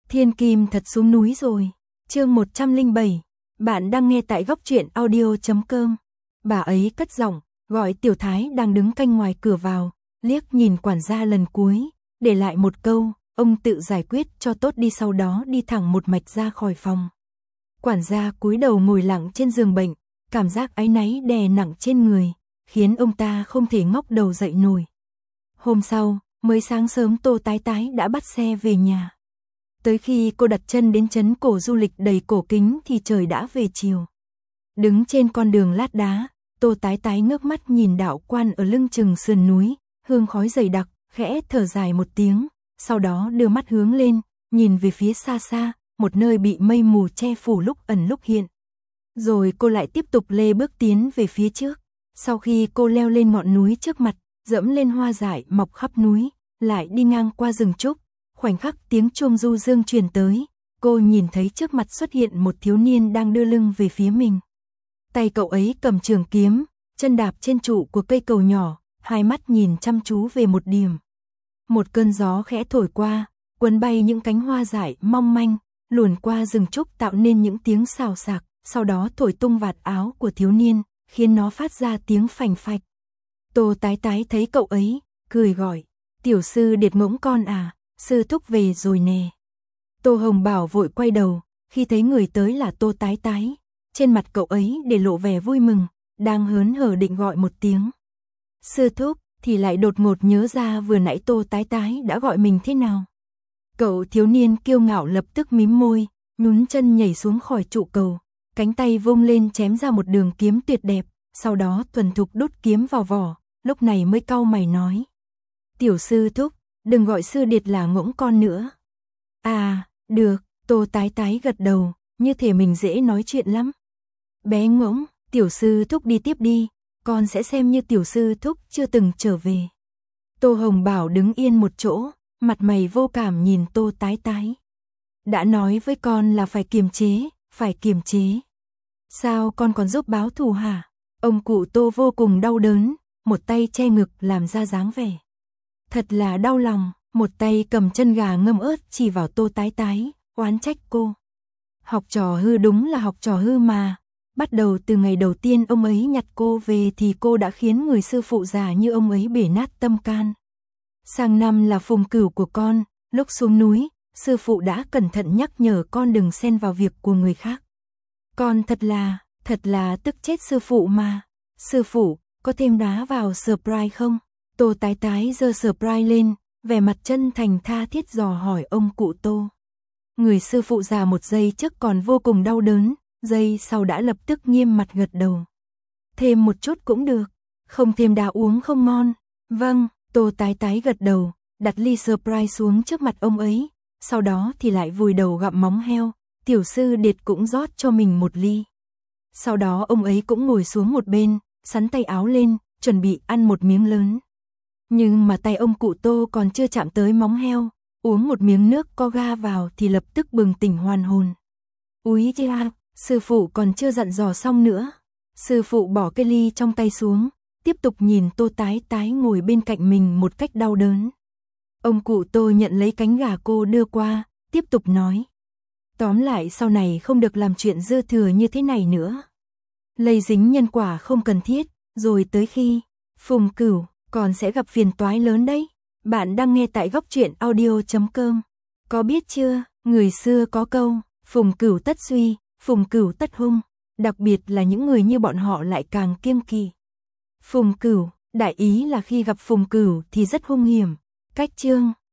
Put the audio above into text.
Thiên Kim thật xuống núi rồi. Chương 107. Bạn đang nghe tại góc truyện audio.com. Bà ấy cất giọng, gọi Tiểu Thái đang đứng canh ngoài cửa vào, liếc nhìn quản gia lần cuối, để lại một câu, ông tự giải quyết cho tốt đi, sau đó đi thẳng một mạch ra khỏi phòng. Quản gia cúi đầu ngồi lặng trên giường bệnh, cảm giác áy náy đè nặng trên người, khiến ông ta không thể ngóc đầu dậy nổi. Hôm sau, mới sáng sớm Tô Tái Tái đã bắt xe về nhà. Tới khi cô đặt chân đến trấn cổ du lịch đầy cổ kính thì trời đã về chiều. Đứng trên con đường lát đá, Tô Tái Tái ngước mắt nhìn đạo quan ở lưng chừng sườn núi, hương khói dày đặc, khẽ thở dài một tiếng, sau đó đưa mắt hướng lên, nhìn về phía xa xa, một nơi bị mây mù che phủ lúc ẩn lúc hiện. Rồi cô lại tiếp tục lê bước tiến về phía trước. Sau khi cô leo lên ngọn núi trước mặt, dẫm lên hoa dại mọc khắp núi, lại đi ngang qua rừng trúc, khoảnh khắc tiếng chuông du dương truyền tới, cô nhìn thấy trước mặt xuất hiện một thiếu niên đang đưa lưng về phía mình. Tay cậu ấy cầm trường kiếm, chân đạp trên trụ của cây cầu nhỏ, hai mắt nhìn chăm chú về một điểm. Một cơn gió khẽ thổi qua, cuốn bay những cánh hoa dại mong manh, luồn qua rừng trúc tạo nên những tiếng xào xạc, sau đó thổi tung vạt áo của thiếu niên, khiến nó phát ra tiếng phành phạch. Tô Tái Tái thấy cậu ấy, cười gọi, tiểu sư Điệt ngỗng con à, sư thúc về rồi nè. Tô Hồng Bảo vội quay đầu, khi thấy người tới là Tô Tái Tái, trên mặt cậu ấy để lộ vẻ vui mừng, đang hớn hở định gọi một tiếng sư thúc, thì lại đột ngột nhớ ra vừa nãy Tô Tái Tái đã gọi mình thế nào. Cậu thiếu niên kiêu ngạo lập tức mím môi, nhún chân nhảy xuống khỏi trụ cầu, cánh tay vung lên chém ra một đường kiếm tuyệt đẹp, sau đó thuần thục đút kiếm vào vỏ, lúc này mới cau mày nói. Tiểu sư thúc, đừng gọi sư Điệt là ngỗng con nữa. À, được, Tô Tái Tái gật đầu, như thể mình dễ nói chuyện lắm. Bé ngỗng, tiểu sư thúc đi tiếp đi, con sẽ xem như tiểu sư thúc chưa từng trở về. Tô Hồng Bảo đứng yên một chỗ, mặt mày vô cảm nhìn Tô Tái Tái. Đã nói với con là phải kiềm chế. Sao con còn giúp báo thù hả? Ông cụ Tô vô cùng đau đớn, một tay che ngực làm ra dáng vẻ. Thật là đau lòng, một tay cầm chân gà ngâm ớt chỉ vào Tô Tái Tái, oán trách cô. Học trò hư đúng là học trò hư mà. Bắt đầu từ ngày đầu tiên ông ấy nhặt cô về thì cô đã khiến người sư phụ già như ông ấy bể nát tâm can. Sang năm là phùng cửu của con, lúc xuống núi, sư phụ đã cẩn thận nhắc nhở con đừng xen vào việc của người khác. Con thật là tức chết sư phụ mà. Sư phụ, có thêm đá vào surprise không? Tô Tái Tái giơ surprise lên, vẻ mặt chân thành tha thiết dò hỏi ông cụ Tô. Người sư phụ già một giây trước còn vô cùng đau đớn, giây sau đã lập tức nghiêm mặt gật đầu. Thêm một chút cũng được, không thêm đá uống không ngon. Vâng, Tô Tái Tái gật đầu, đặt ly surprise xuống trước mặt ông ấy, sau đó thì lại vùi đầu gặm móng heo, tiểu sư Điệt cũng rót cho mình một ly. Sau đó ông ấy cũng ngồi xuống một bên, xắn tay áo lên, chuẩn bị ăn một miếng lớn. Nhưng mà tay ông cụ Tô còn chưa chạm tới móng heo, uống một miếng nước có ga vào thì lập tức bừng tỉnh hoàn hồn. Úi cha, sư phụ còn chưa dặn dò xong nữa. Sư phụ bỏ cái ly trong tay xuống, tiếp tục nhìn Tô Tái Tái ngồi bên cạnh mình một cách đau đớn. Ông cụ Tô nhận lấy cánh gà cô đưa qua, tiếp tục nói. Tóm lại sau này không được làm chuyện dư thừa như thế này nữa. Lây dính nhân quả không cần thiết, rồi tới khi phùng cửu còn sẽ gặp phiền toái lớn đấy. Bạn đang nghe tại góc truyện audio.com. Có biết chưa, người xưa có câu, phùng cửu tất suy, phùng cửu tất hung. Đặc biệt là những người như bọn họ lại càng kiêng kỵ. Phùng cửu, đại ý là khi gặp phùng cửu thì rất hung hiểm. Cách chương